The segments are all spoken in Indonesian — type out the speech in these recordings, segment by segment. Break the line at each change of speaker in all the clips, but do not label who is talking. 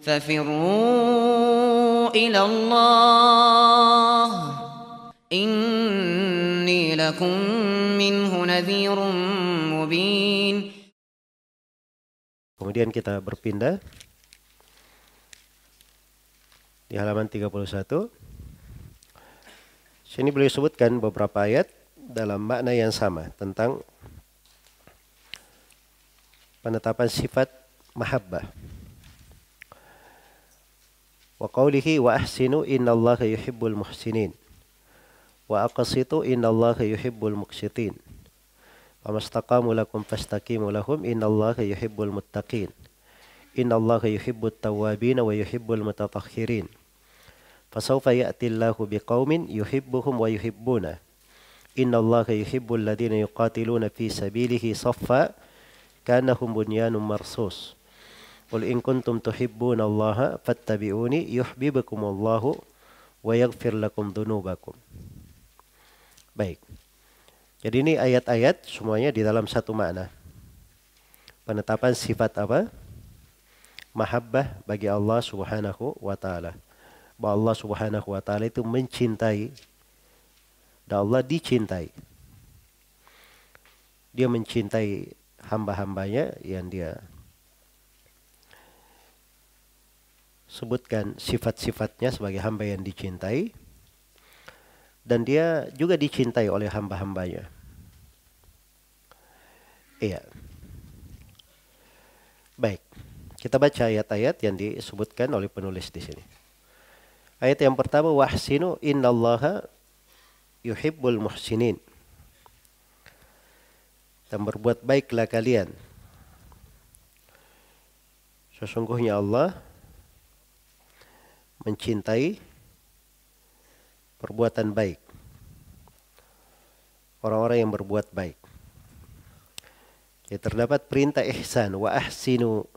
ففروا إلى الله إني لكم منه نذير مبين.
Kemudian kita berpindah di halaman 31. Sini beliau sebutkan beberapa ayat dalam makna yang sama tentang penetapan sifat mahabbah. Wa qawlihi wa ahsinu innallaha yuhibbul muhsinin wa aqsitu innallaha yuhibbul muqsitin. Famastaqamu lakum fastaqimu lahum innallaha yuhibbul muttaqin. Innallaha yuhibbut tawwabin wa yuhibbul mutatahhirin. Fasawfa ya'tillahu biqaumin yuhibbuhum wa yuhibbuna. Innallaha yuhibbul ladina yuqatiluna fi sabilihi saffa kanahum bunyanun marsus. Qul in kuntum tuhibbunallaha fattabi'uni yuhibbukumullahu wa yaghfir lakum dzunubakum. Baik. Jadi ini ayat-ayat semuanya di dalam satu makna. Penetapan sifat apa? Mahabbah bagi Allah Subhanahu wa taala. Bahwa Allah Subhanahu wa taala itu mencintai dan Allah dicintai. Dia mencintai hamba-hambanya yang dia sebutkan sifat-sifatnya sebagai hamba yang dicintai, dan dia juga dicintai oleh hamba-hambanya. Iya. Baik. Kita baca ayat-ayat yang disebutkan oleh penulis di sini. Ayat yang pertama, wahsinu innallaha yuhibbul muhsinin. Dan berbuat baiklah kalian. Sesungguhnya Allah mencintai perbuatan baik. Orang-orang yang berbuat baik. Ya, terdapat perintah ihsan wa ahsinu.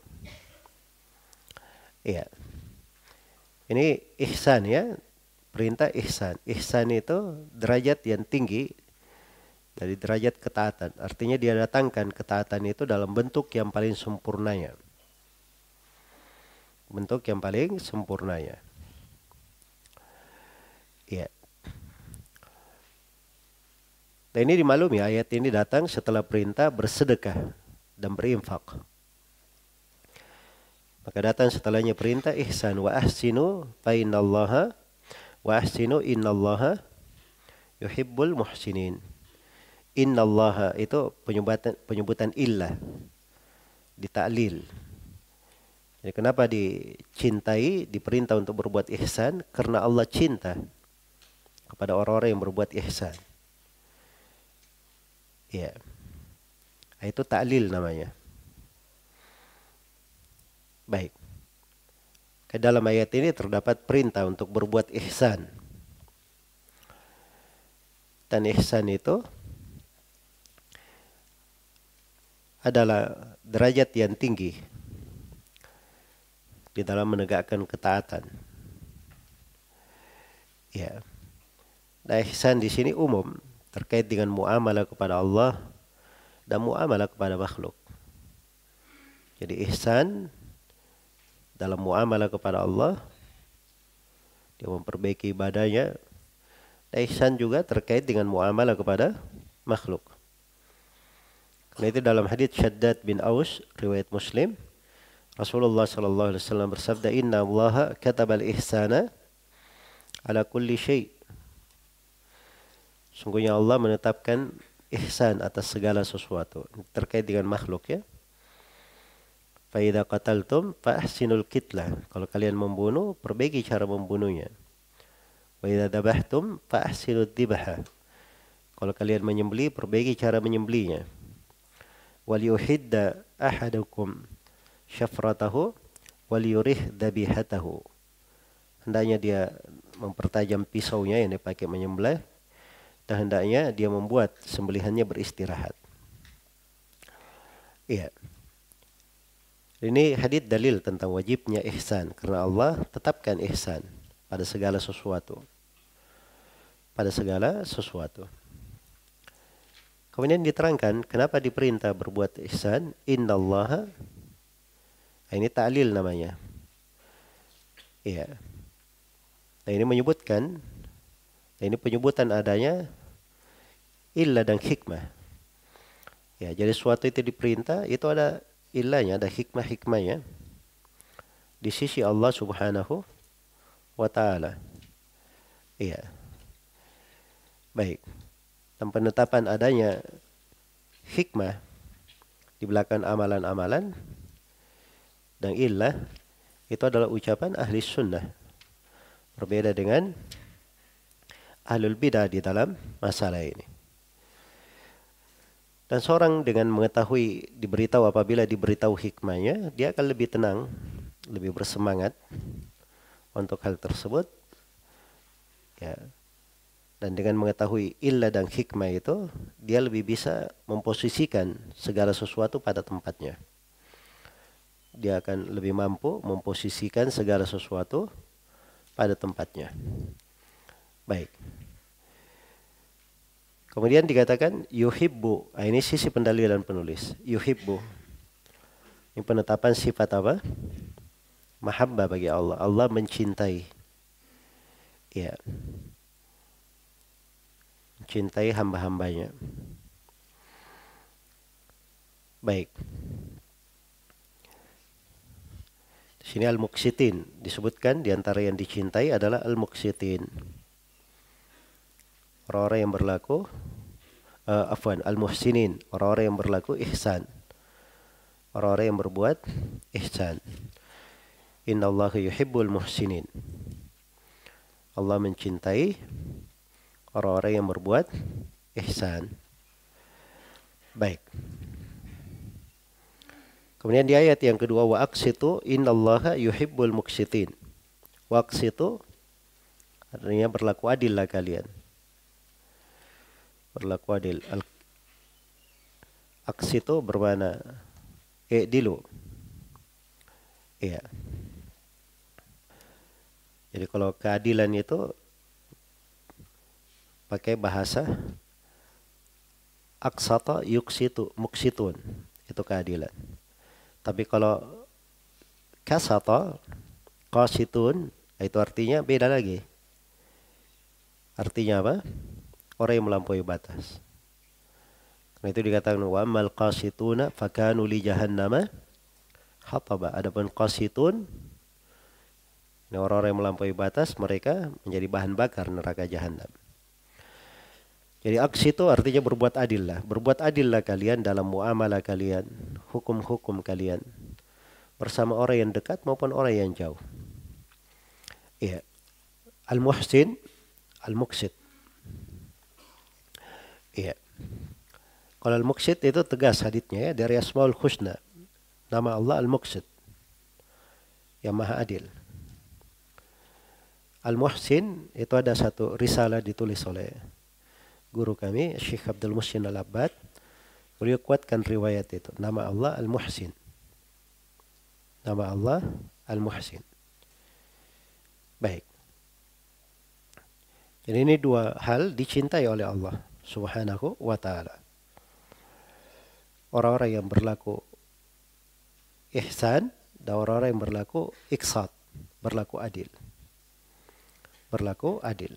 Ya. Ini ihsan ya. Perintah ihsan. Ihsan itu derajat yang tinggi dari derajat ketaatan. Artinya dia datangkan ketaatan itu dalam bentuk yang paling sempurnanya. Bentuk yang paling sempurnanya. Ya. Dan ini dimaklumi, ayat ini datang setelah perintah bersedekah dan berinfak. Maka datang setelahnya perintah ihsan wa ahsinu fa innallaha wa ahsinu innallaha yuhibbul muhsinin. Innallaha itu penyebutan illah, ditaklil. Jadi kenapa dicintai, diperintah untuk berbuat ihsan? Karena Allah cinta kepada orang-orang yang berbuat ihsan. Ya. Itu ta'lil namanya. Baik. Ke dalam ayat ini terdapat perintah untuk berbuat ihsan. Dan ihsan itu adalah derajat yang tinggi di dalam menegakkan ketaatan. Ya. Nah, ihsan di sini umum terkait dengan muamalah kepada Allah dan muamalah kepada makhluk. Jadi ihsan dalam muamalah kepada Allah, dia memperbaiki ibadahnya. Dan ihsan juga terkait dengan muamalah kepada makhluk. Karena itu dalam hadits Shaddad bin Aus riwayat Muslim, Rasulullah sallallahu alaihi wasallam bersabda, "Inna Allaha katabal ihsana ala kulli syai'." Sungguhnya Allah menetapkan ihsan atas segala sesuatu terkait dengan makhluk ya. Fa idza qataltum fa ahsinul qitlah. Kalau kalian membunuh, perbaiki cara membunuhnya. Wa idza dabahtum fa ahsinud dibha. Kalau kalian menyembelih, perbaiki cara menyembelihnya. Wal yuhidda ahadukum syafratahu wal yurih dabihatahu. Hendaknya dia mempertajam pisaunya yang dipakai menyembelih, dan hendaknya dia membuat sembelihannya beristirahat. Iya. Ini hadits dalil tentang wajibnya ihsan, karena Allah tetapkan ihsan pada segala sesuatu. Pada segala sesuatu. Kemudian diterangkan kenapa diperintah berbuat ihsan. Innallaha, ini ta'lil namanya. Iya. Nah ini menyebutkan, nah ini penyebutan adanya illah dan hikmah. Ya, jadi suatu itu diperintah, itu ada illahnya, ada hikmah-hikmahnya di sisi Allah Subhanahu wa taala. Iya. Baik. Dan penetapan adanya hikmah di belakang amalan-amalan dan illah itu adalah ucapan ahli sunnah. Berbeda dengan ahlul bidah di dalam masalah ini. Dan seorang dengan mengetahui, diberitahu, apabila diberitahu hikmahnya, dia akan lebih tenang, lebih bersemangat untuk hal tersebut. Ya. Dan dengan mengetahui illah dan hikmah itu, dia lebih bisa memposisikan segala sesuatu pada tempatnya. Dia akan lebih mampu memposisikan segala sesuatu pada tempatnya. Baik. Kemudian dikatakan yuhibbu. Ini sisi pendalilan penulis. Yuhibbu. Ini penetapan sifat apa? Mahabbah bagi Allah. Allah mencintai. Ya. Mencintai hamba-hambanya. Baik. Di sini al-muqsitin disebutkan, di antara yang dicintai adalah al-muqsitin. Orang-orang yang berlaku al-muhsinin, orang-orang yang berlaku ihsan. Orang-orang yang berbuat ihsan. Innallaha yuhibbul muhsinin. Allah mencintai orang-orang yang berbuat ihsan. Baik. Kemudian di ayat yang kedua, wa aqsitu innallaha yuhibbul muqsitin. Wa aqsitu artinya berlaku adillah kalian. Berlaku adil. Aqsitu bermakna i'dilu. Iya. Jadi kalau keadilan itu pakai bahasa aqsata yuqsitu muqsitun, itu keadilan. Tapi kalau kasata qasitun, itu artinya beda lagi. Artinya apa? Orang yang melampaui batas. Karena itu dikatakan wa ammal qasituna fakanu li jahannama hataba. Adapun qasitun, ini orang-orang yang melampaui batas, mereka menjadi bahan bakar neraka jahanam. Jadi aqsi itu artinya berbuat adillah. Berbuat adillah kalian dalam muamalah kalian, hukum-hukum kalian, bersama orang yang dekat maupun orang yang jauh. Iya. Al-muhsin, al-muqsit. Iya. Kalau al-muqsit itu tegas haditsnya ya, dari Asmaul Husna. Nama Allah al-muqsit, yang maha adil. Al-Muhsin itu ada satu risalah ditulis oleh guru kami, Syekh Abdul Muhsin Al-Abbad. Beliau kuatkan riwayat itu. Nama Allah Al-Muhsin. Nama Allah Al-Muhsin. Baik. Jadi ini dua hal dicintai oleh Allah Subhanahu wa ta'ala. Orang-orang yang berlaku ihsan dan orang-orang yang berlaku iqsad, berlaku adil. Berlaku adil.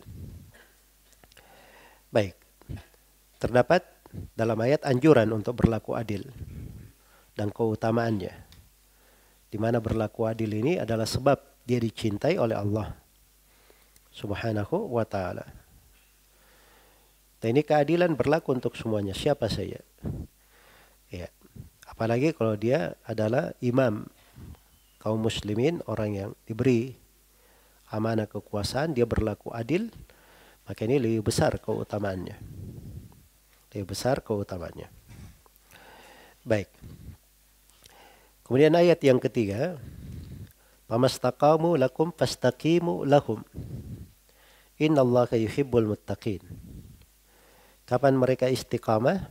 Baik. Terdapat dalam ayat anjuran untuk berlaku adil dan keutamaannya. Di mana berlaku adil ini adalah sebab dia dicintai oleh Allah Subhanahu wa ta'ala. Dan ini keadilan berlaku untuk semuanya, siapa saja. Ya. Apalagi kalau dia adalah imam kaum muslimin, orang yang diberi amanah kekuasaan, dia berlaku adil, maka ini lebih besar keutamaannya. Lebih besar keutamaannya. Baik. Kemudian ayat yang ketiga, "Famastaqamu lakum fastaqimu lahum. Innallaha yuhibbul muttaqin." Kapan mereka istiqamah,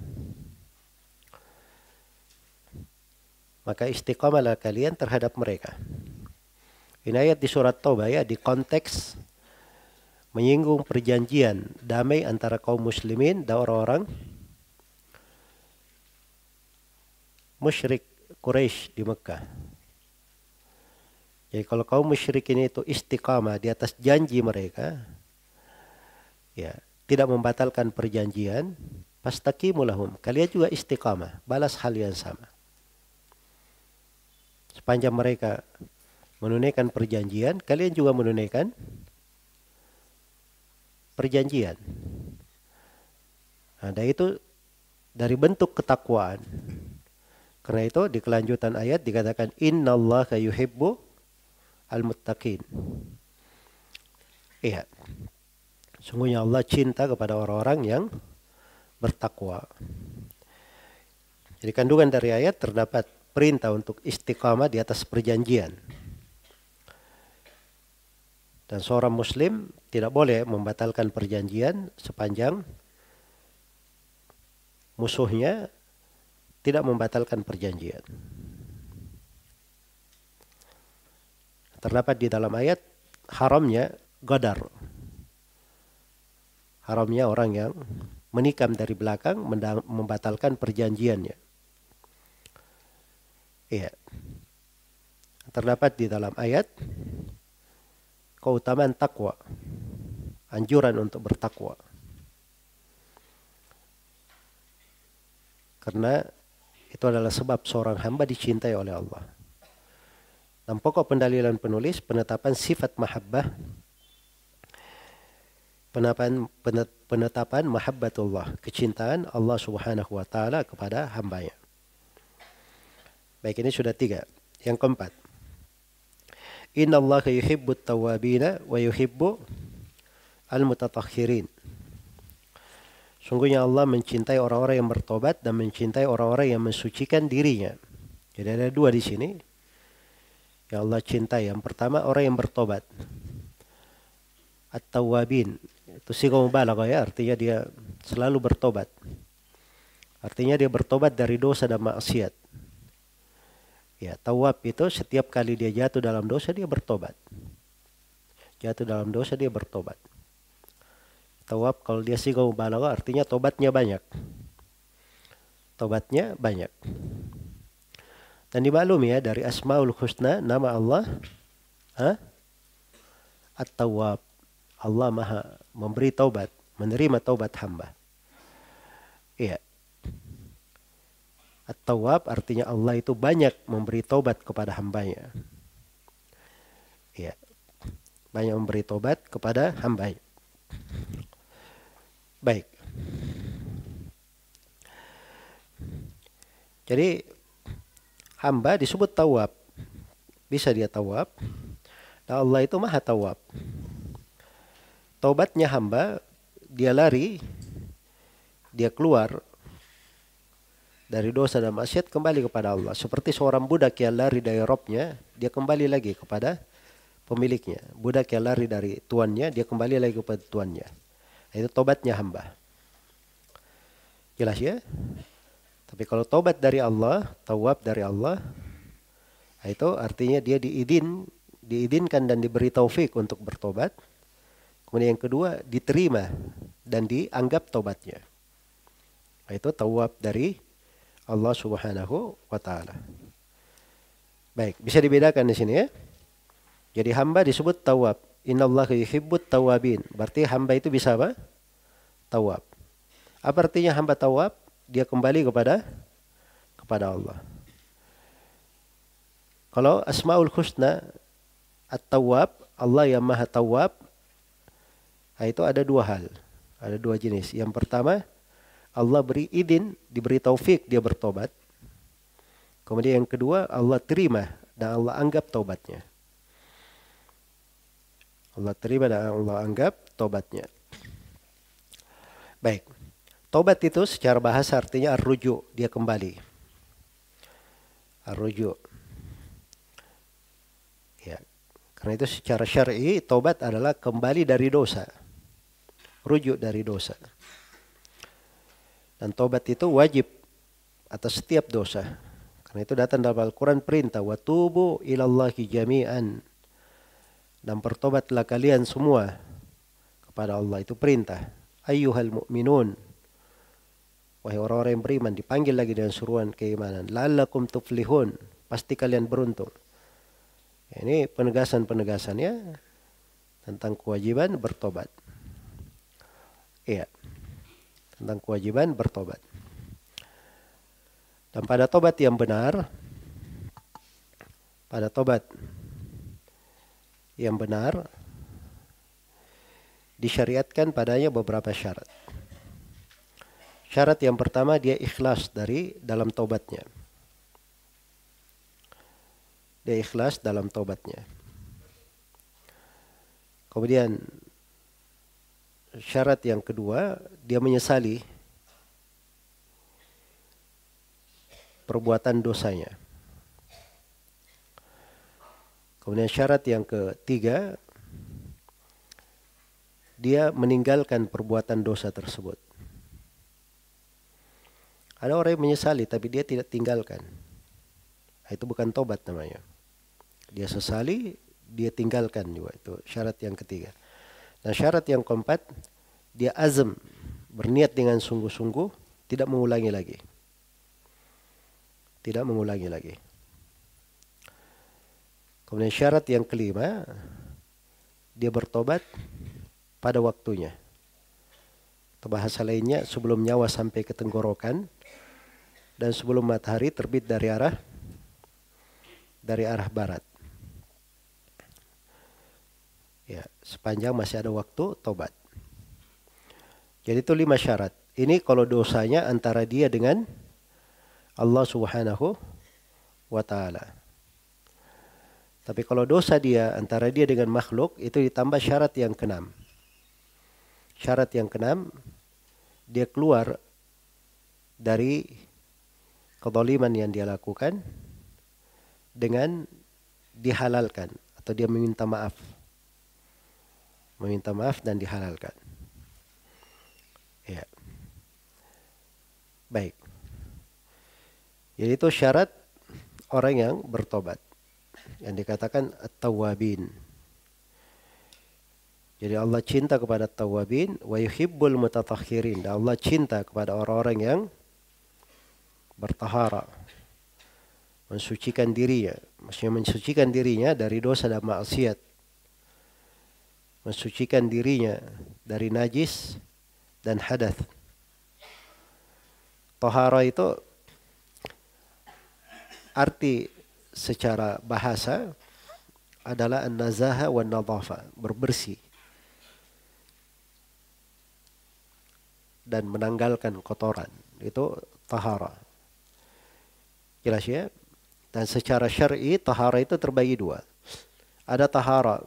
maka istiqamalah kalian terhadap mereka. Ini ayat di surat Taubah ya, di konteks menyinggung perjanjian damai antara kaum muslimin dan orang-orang musyrik Quraisy di Mekah. Jadi kalau kaum musyrikin itu istiqamah di atas janji mereka, ya, tidak membatalkan perjanjian, fastaqimu lahum. Kalian juga istiqamah, balas hal yang sama. Sepanjang mereka menunaikan perjanjian, kalian juga menunaikan perjanjian. Nah, dan itu dari bentuk ketakwaan. Karena itu di kelanjutan ayat dikatakan innallaha yuhibbu al-muttaqin. Iya. Sungguhnya Allah cinta kepada orang-orang yang bertakwa. Jadi kandungan dari ayat terdapat perintah untuk istiqamah di atas perjanjian. Dan seorang muslim tidak boleh membatalkan perjanjian sepanjang musuhnya tidak membatalkan perjanjian. Terdapat di dalam ayat haramnya qadar. Haramnya orang yang menikam dari belakang membatalkan perjanjiannya. Iya. Terdapat di dalam ayat keutamaan takwa. Anjuran untuk bertakwa. Karena itu adalah sebab seorang hamba dicintai oleh Allah. Dan pokok pendalilan penulis penetapan sifat mahabbah, penetapan mahabbatullah, kecintaan Allah Subhanahu wa taala kepada hambanya. Baik, ini sudah 3. Yang keempat, innallaha yuhibbut tawwabina wa yuhibbu al-mutatahhirin. Sungguhnya Allah mencintai orang-orang yang bertobat dan mencintai orang-orang yang mensucikan dirinya. Jadi ada 2 di sini yang Allah cintai. Yang pertama orang yang bertobat. At-tawwabin. Itu sighah mubalaghah ya, artinya dia selalu bertobat. Artinya dia bertobat dari dosa dan maksiat. Ya, tawab itu setiap kali dia jatuh dalam dosa dia bertobat. Jatuh dalam dosa dia bertobat. Tawab kalau dia sighah mubalaghah artinya tobatnya banyak. Tobatnya banyak. Dan dimaklumi ya dari Asmaul Husna nama Allah At-Tawwab. Allah Maha memberi taubat, menerima taubat hamba. Iya. At-Tawwab artinya Allah itu banyak memberi taubat kepada hambanya. Iya. Banyak memberi taubat kepada hambanya. Baik. Jadi hamba disebut tawab. Bisa dia tawab. Dan Allah itu Maha Tawab. Taubatnya hamba, dia lari, dia keluar dari dosa dan maksiat kembali kepada Allah. Seperti seorang budak yang lari dari robnya, dia kembali lagi kepada pemiliknya. Budak yang lari dari tuannya, dia kembali lagi kepada tuannya. Itu tobatnya hamba. Jelas ya? Tapi kalau tobat dari Allah, tawab dari Allah, itu artinya dia diizinkan dan diberi taufik untuk bertobat. Kemudian yang kedua, diterima dan dianggap tobatnya. Itu tawab dari Allah Subhanahu wa taala. Baik, bisa dibedakan di sini ya. Jadi hamba disebut tawab. Innallaha yuhibbut tawabin. Berarti hamba itu bisa apa? Tawab. Apa artinya hamba tawab? Dia kembali kepada Allah. Kalau Asmaul Husna At-Tawwab, Allah yang Maha Tawwab, itu ada 2 hal. Ada 2 jenis. Yang pertama, Allah beri izin, diberi taufik dia bertobat. Kemudian yang kedua, Allah terima dan Allah anggap taubatnya. Allah terima dan Allah anggap taubatnya. Baik. Taubat itu secara bahasa artinya ar-ruju, dia kembali. Ar-ruju. Ya. Karena itu secara syar'i taubat adalah kembali dari dosa. Rujuk dari dosa. Dan taubat itu wajib atas setiap dosa. Karena itu datang dalam Al-Quran perintah. Wa tubu ilallahi jami'an. Dan bertobatlah kalian semua kepada Allah. Itu perintah. Ayyuhal mu'minun. Wahai orang-orang yang beriman. Dipanggil lagi dengan suruhan keimanan. La'allakum tuflihun. Pasti kalian beruntung. Ini penegasan-penegasannya tentang kewajiban bertobat. Iya, tentang kewajiban bertobat. Dan pada tobat yang benar, disyariatkan padanya beberapa syarat. Syarat yang pertama, dia ikhlas dalam tobatnya. Dia ikhlas dalam tobatnya. Kemudian syarat yang kedua, dia menyesali perbuatan dosanya. Kemudian syarat yang ketiga, dia meninggalkan perbuatan dosa tersebut. Ada orang yang menyesali tapi dia tidak tinggalkan. Itu bukan tobat namanya. Dia sesali, dia tinggalkan juga. Itu syarat yang ketiga. Dan syarat yang keempat, dia azam, berniat dengan sungguh-sungguh, tidak mengulangi lagi. Tidak mengulangi lagi. Kemudian syarat yang kelima, dia bertobat pada waktunya. Atau bahasa lainnya, sebelum nyawa sampai ke tenggorokan dan sebelum matahari terbit dari arah barat. Ya, sepanjang masih ada waktu tobat. Jadi itu 5 syarat. Ini kalau dosanya antara dia dengan Allah Subhanahu wa ta'ala. Tapi kalau dosa dia antara dia dengan makhluk, itu ditambah syarat yang keenam. Syarat yang keenam, dia keluar dari kezaliman yang dia lakukan dengan dihalalkan atau dia meminta maaf. Meminta maaf dan dihalalkan. Ya. Baik. Jadi itu syarat orang yang bertobat. Yang dikatakan at-tawwabin. Jadi Allah cinta kepada at-tawwabin wa yuhibbul mutatahhirin. Dan Allah cinta kepada orang-orang yang bertahara, mensucikan dirinya, maksudnya mensucikan dirinya dari dosa dan maksiat, mensucikan dirinya dari najis dan hadath. Tahara itu arti secara bahasa adalah an-nazaha wan nadhafa, berbersih dan menanggalkan kotoran. Itu tahara. Jelas ya? Dan secara syar'i tahara itu terbagi 2. Ada tahara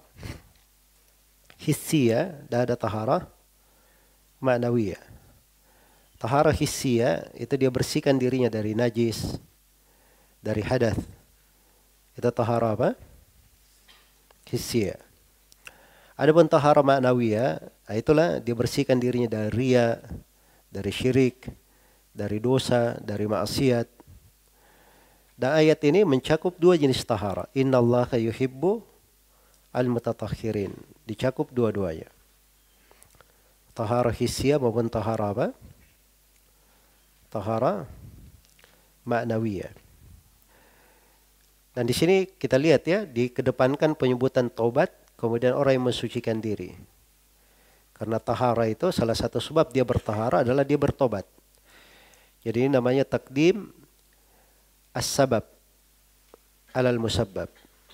hissiyah dan ada tahara ma'nawiyah. Tahara hissiyah itu dia bersihkan dirinya dari najis, dari hadath. Itu tahara apa? Hissiyah. Adapun tahara ma'nawiyah, itulah dia bersihkan dirinya dari riya, dari syirik, dari dosa, dari maksiat. Dan ayat ini mencakup 2 jenis tahara. Innallaha yuhibbu al-mutatahhirin. Dicakup dua-duanya. Tahara hissiyah maupun tahara apa? Tahara ma'nawiyah. Dan di sini kita lihat ya, dikedepankan penyebutan taubat, kemudian orang yang mensucikan diri. Karena tahara itu salah satu sebab dia bertahara adalah dia bertobat. Jadi ini namanya takdim as-sabab alal musabbab.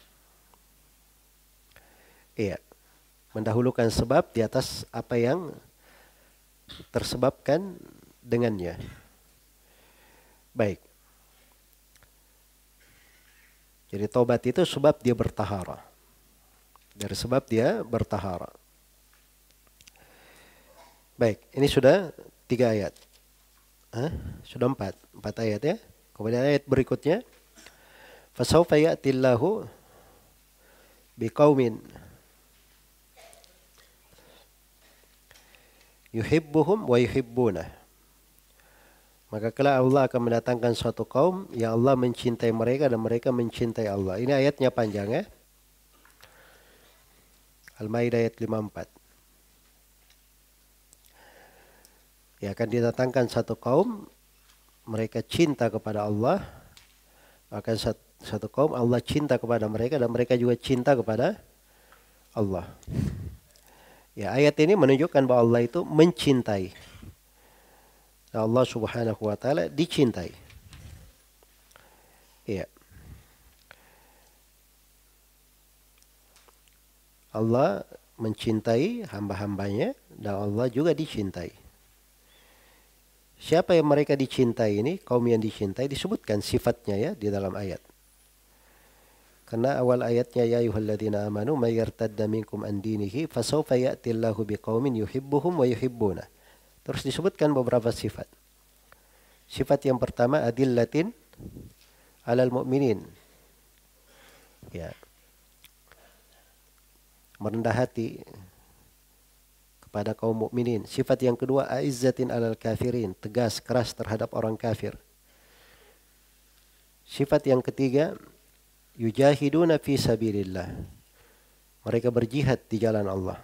Iya, mendahulukan sebab di atas apa yang tersebabkan dengannya. Baik. Jadi tobat itu sebab dia bertahara. Dari sebab dia bertahara. Baik, ini sudah 3 ayat. Sudah 4 ayat ya. Kemudian ayat berikutnya, fasawfa ya'tillahu biqaumin yuhibbuhum wa yuhibbunah. Maka kelak Allah akan mendatangkan suatu kaum yang Allah mencintai mereka dan mereka mencintai Allah. Ini ayatnya panjang ya. Al-Maidah ayat 54. Ya, akan didatangkan satu kaum, mereka cinta kepada Allah, Satu kaum Allah cinta kepada mereka dan mereka juga cinta kepada Allah. Ya, ayat ini menunjukkan bahwa Allah itu mencintai. Allah Subhanahu wa taala dicintai. Ya. Allah mencintai hamba-hambanya dan Allah juga dicintai. Siapa yang mereka dicintai ini, kaum yang dicintai, disebutkan sifatnya ya di dalam ayat. Karena awal ayatnya ya ayyuhalladzina amanu may yartadda minkum an dinihi fasawfa ya'tillahu biqaumin yuhibbuhum wa yuhibbuna. Terus disebutkan beberapa sifat. Sifat yang pertama adillatin alal mu'minin. Ya. Merendah hati kepada kaum mukminin. Sifat yang kedua aizzatin alal kafirin, tegas keras terhadap orang kafir. Sifat yang ketiga yujahiduna fi sabilillah. Mereka berjihad di jalan Allah.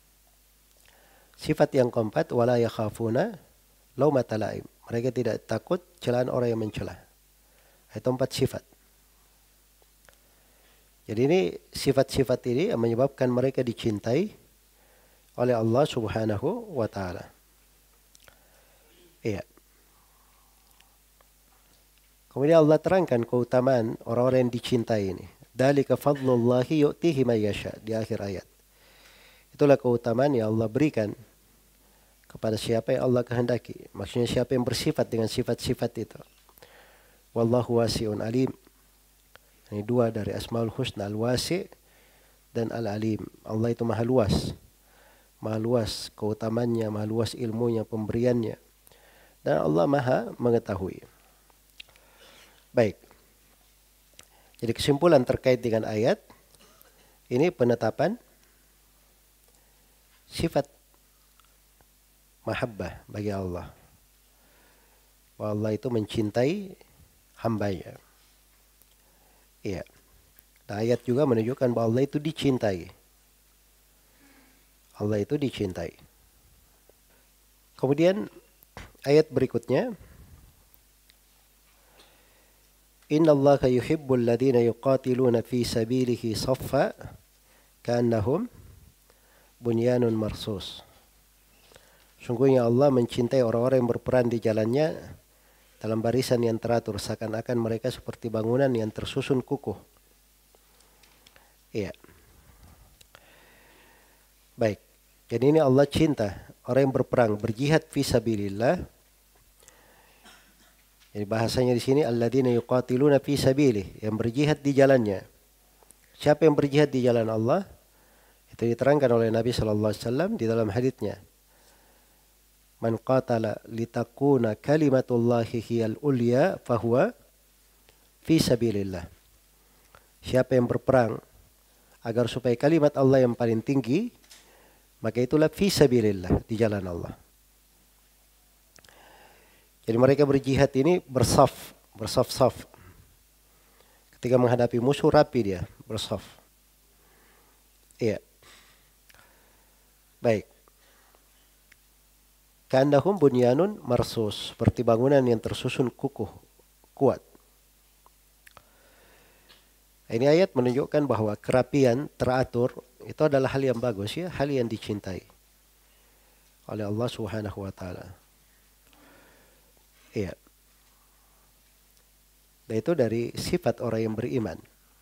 Sifat yang keempat wala yakhafuna laumata laim. Mereka tidak takut celaan orang yang mencela. Itu 4 sifat. Jadi ini sifat-sifat ini yang menyebabkan mereka dicintai oleh Allah Subhanahu wa taala. Iya. Kemudian Allah terangkan keutamaan orang-orang yang dicintai ini. Dzalika fadlullahi yu'tihi may yasha di akhir ayat. Itulah keutamaan yang Allah berikan kepada siapa yang Allah kehendaki. Maksudnya siapa yang bersifat dengan sifat-sifat itu. Wallahu wasi'un alim. Ini 2 dari Asmaul Husna, Al-Wasi' dan Al-Alim. Allah itu maha luas. Maha luas keutamannya, maha luas ilmunya, pemberiannya. Dan Allah maha mengetahui. Baik. Jadi kesimpulan terkait dengan ayat, ini penetapan sifat mahabbah bagi Allah. Bahwa Allah itu mencintai hambanya. Iya. Nah, ayat juga menunjukkan bahwa Allah itu dicintai. Allah itu dicintai. Kemudian ayat berikutnya, innallaha yuhibbul ladzina yuqatiluna fi sabilihi saffa ka'annahum bunyanun marsus. Sungguhnya Allah mencintai orang-orang yang berperan di jalannya dalam barisan yang teratur, seakan-akan mereka seperti bangunan yang tersusun kukuh. Iya. Baik. Jadi ini Allah cinta orang yang berperang, berjihad fi sabilillah. Jadi bahasanya di sini alladzina yuqatiluna fi sabilih, yang berjihad di jalannya. Siapa yang berjihad di jalan Allah? Itu diterangkan oleh Nabi sallallahu alaihi wasallam di dalam haditsnya. Man qatala litakuna kalimatullahi hiyal ulya fahuwa fi sabilillah. Siapa yang berperang agar supaya kalimat Allah yang paling tinggi, maka itulah fi sabilillah, di jalan Allah. Jadi mereka berjihad ini bersaf-saf. Ketika menghadapi musuh rapi dia, bersaf. Iya. Baik. Ka'annahum bunyanun marsus, seperti bangunan yang tersusun kukuh, kuat. Ini ayat menunjukkan bahwa kerapian, teratur, itu adalah hal yang bagus ya, hal yang dicintai oleh Allah Subhanahu wa taala. Iya. Dan itu dari sifat orang yang beriman.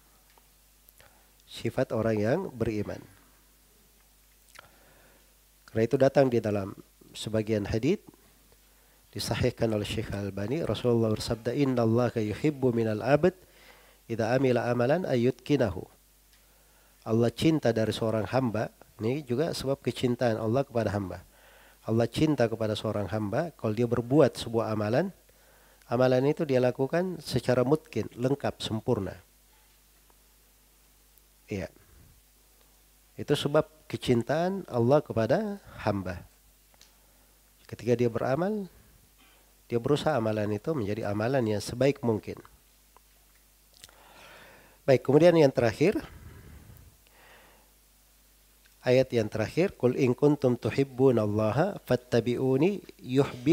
Sifat orang yang beriman. Karena itu datang di dalam sebagian hadits disahihkan oleh Syekh Al-Albani, Rasulullah bersabda, innallaha yuhibbu minal abd idza amila amalan ayyutkinahu. Allah cinta dari seorang hamba, ini juga sebab kecintaan Allah kepada hamba. Allah cinta kepada seorang hamba kalau dia berbuat sebuah amalan, amalan itu dia lakukan secara mutkin, lengkap, sempurna. Iya. Itu sebab kecintaan Allah kepada hamba. Ketika dia beramal, dia berusaha amalan itu menjadi amalan yang sebaik mungkin. Baik, kemudian yang terakhir, ayat yang terakhir, qul in kuntum tuhibbunallaha fattabi'uni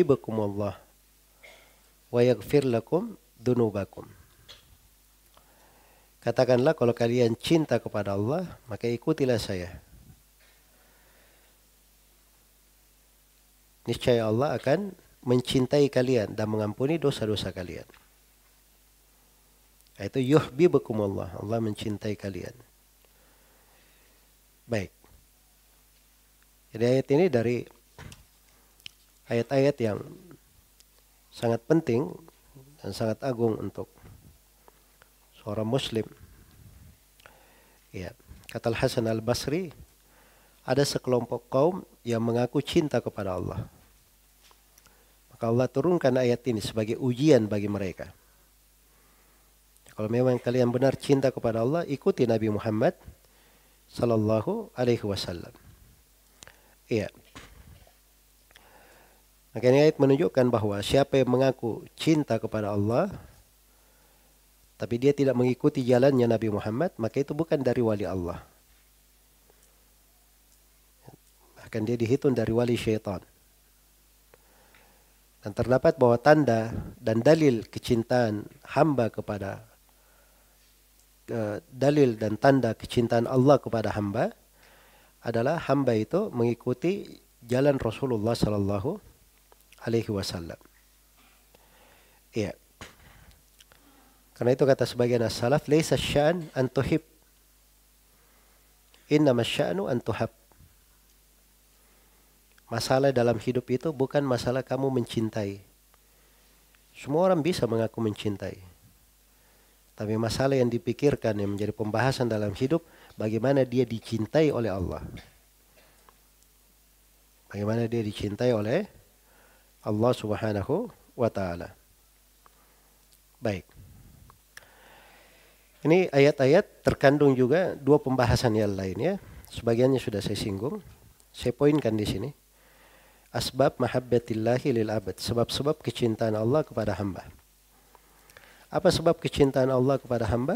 yuhibbukumullah wa yaghfir lakum dzunubakum. Katakanlah kalau kalian cinta kepada Allah, maka ikutilah saya. Niscaya Allah akan mencintai kalian dan mengampuni dosa-dosa kalian. Itu yuhibbukumullah, Allah mencintai kalian. Baik. Jadi ayat ini dari ayat-ayat yang sangat penting dan sangat agung untuk seorang muslim. Ya, kata Al-Hasan Al-Basri, ada sekelompok kaum yang mengaku cinta kepada Allah. Maka Allah turunkan ayat ini sebagai ujian bagi mereka. Kalau memang kalian benar cinta kepada Allah, ikuti Nabi Muhammad sallallahu alaihi wasallam. Iya. Maka ini ayat menunjukkan bahwa siapa yang mengaku cinta kepada Allah, tapi dia tidak mengikuti jalannya Nabi Muhammad, maka itu bukan dari wali Allah. Bahkan dia dihitung dari wali syaitan. Dan terdapat bahwa tanda dan dalil kecintaan hamba kepada dalil dan tanda kecintaan Allah kepada hamba adalah hamba itu mengikuti jalan Rasulullah sallallahu alaihi wasallam. Iya. Karena itu kata sebagian as-salaf, laisa sya'an an tuhib, innama sya'nu an tuhab. Masalah dalam hidup itu bukan masalah kamu mencintai. Semua orang bisa mengaku mencintai. Tapi masalah yang dipikirkan yang menjadi pembahasan dalam hidup, bagaimana dia dicintai oleh Allah. Bagaimana dia dicintai oleh Allah Subhanahu wa ta'ala. Baik. Ini ayat-ayat terkandung juga dua pembahasan yang lain ya. Sebagiannya sudah saya singgung. Saya poinkan di sini. Asbab mahabbatillahi lil abad. Sebab-sebab kecintaan Allah kepada hamba. Apa sebab kecintaan Allah kepada hamba?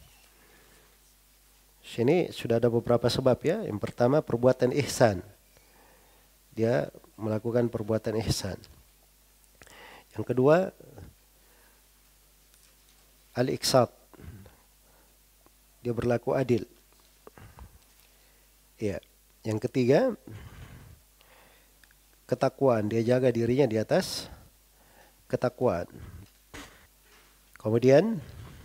Sini sudah ada beberapa sebab ya. Yang pertama perbuatan ihsan. Dia melakukan perbuatan ihsan. Yang kedua al-iqsat. Dia berlaku adil. Ya. Yang ketiga ketakwaan. Dia jaga dirinya di atas ketakwaan. Kemudian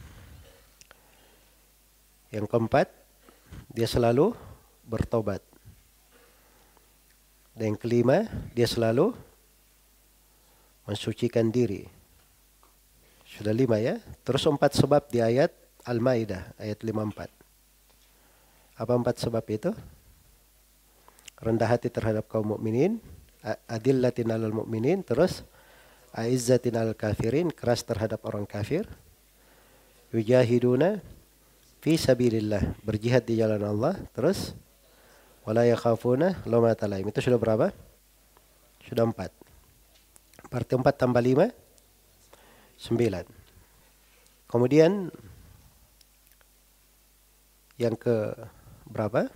yang keempat, dia selalu bertobat. Dan yang kelima, dia selalu mensucikan diri. Sudah 5 ya. Terus 4 sebab di ayat Al-Maidah ayat 54. Apa 4 sebab itu? Rendah hati terhadap kaum mukminin, adillatin 'alal mu'minin, terus aizzatin 'alal kafirin, keras terhadap orang kafir. Yujahiduna fi sabilillah, berjihad di jalan Allah, terus wala yakhafuna laumata laim. Itu sudah berapa? Sudah 4. Berarti 4 tambah 5 9. Kemudian yang ke berapa?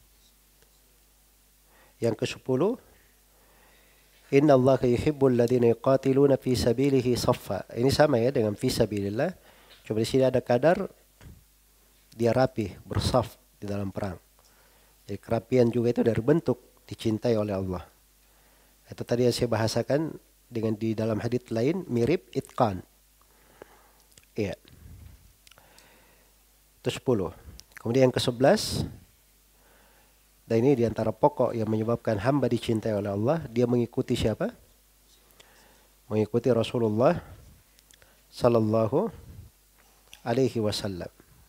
Yang ke-10, Inna Allah yuhibbul ladina yuqatiluna fi sabilihi saffa. Ini sama ya dengan fi sabilillah. Cuma di sini ada kadar dia rapi, bersaf di dalam perang. Jadi kerapian juga itu dari bentuk dicintai oleh Allah. Itu tadi yang saya bahasakan dengan di dalam hadits lain mirip itqan. Iya. Itu 10. Kemudian yang ke-11, dan ini diantara pokok yang menyebabkan hamba dicintai oleh Allah, dia mengikuti siapa? Mengikuti Rasulullah sallallahu alaihi wasallam.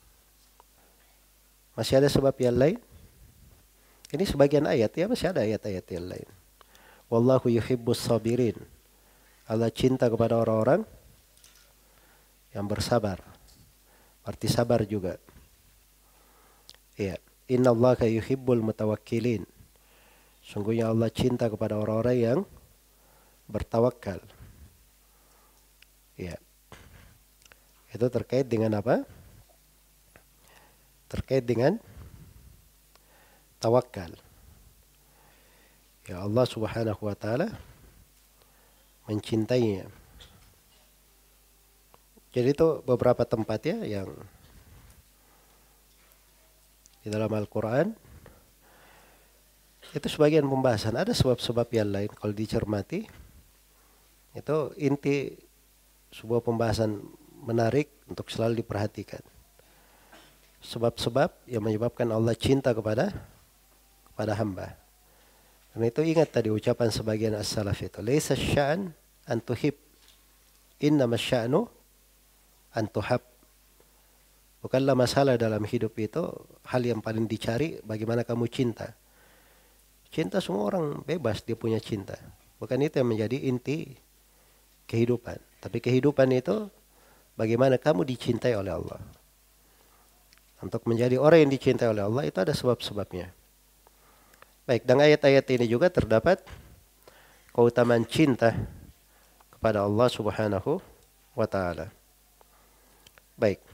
Masih ada sebab yang lain? Ini sebagian ayat ya, masih ada ayat-ayat yang lain. Wallahu yuhibbus sabirin. Allah cinta kepada orang-orang yang bersabar. Arti sabar juga. Iya. Inna Allaha yuhibbul mutawakkilin. Sungguhnya Allah cinta kepada orang-orang yang bertawakal. Ya. Itu terkait dengan apa? Terkait dengan tawakal. Ya, Allah Subhanahu wa taala mencintainya. Jadi itu beberapa tempat ya yang di dalam Al-Quran, itu sebagian pembahasan. Ada sebab-sebab yang lain kalau dicermati. Itu inti sebuah pembahasan menarik untuk selalu diperhatikan. Sebab-sebab yang menyebabkan Allah cinta kepada hamba. Karena itu ingat tadi ucapan sebagian as-salaf itu, laisa sya'an an tuhib, innama sya'nu an tuhab. Bukanlah masalah dalam hidup itu hal yang paling dicari bagaimana kamu cinta. Cinta semua orang bebas dia punya cinta. Bukan itu yang menjadi inti kehidupan. Tapi kehidupan itu bagaimana kamu dicintai oleh Allah. Untuk menjadi orang yang dicintai oleh Allah itu ada sebab-sebabnya. Baik, dan ayat-ayat ini juga terdapat keutamaan cinta kepada Allah Subhanahu wa taala. Baik.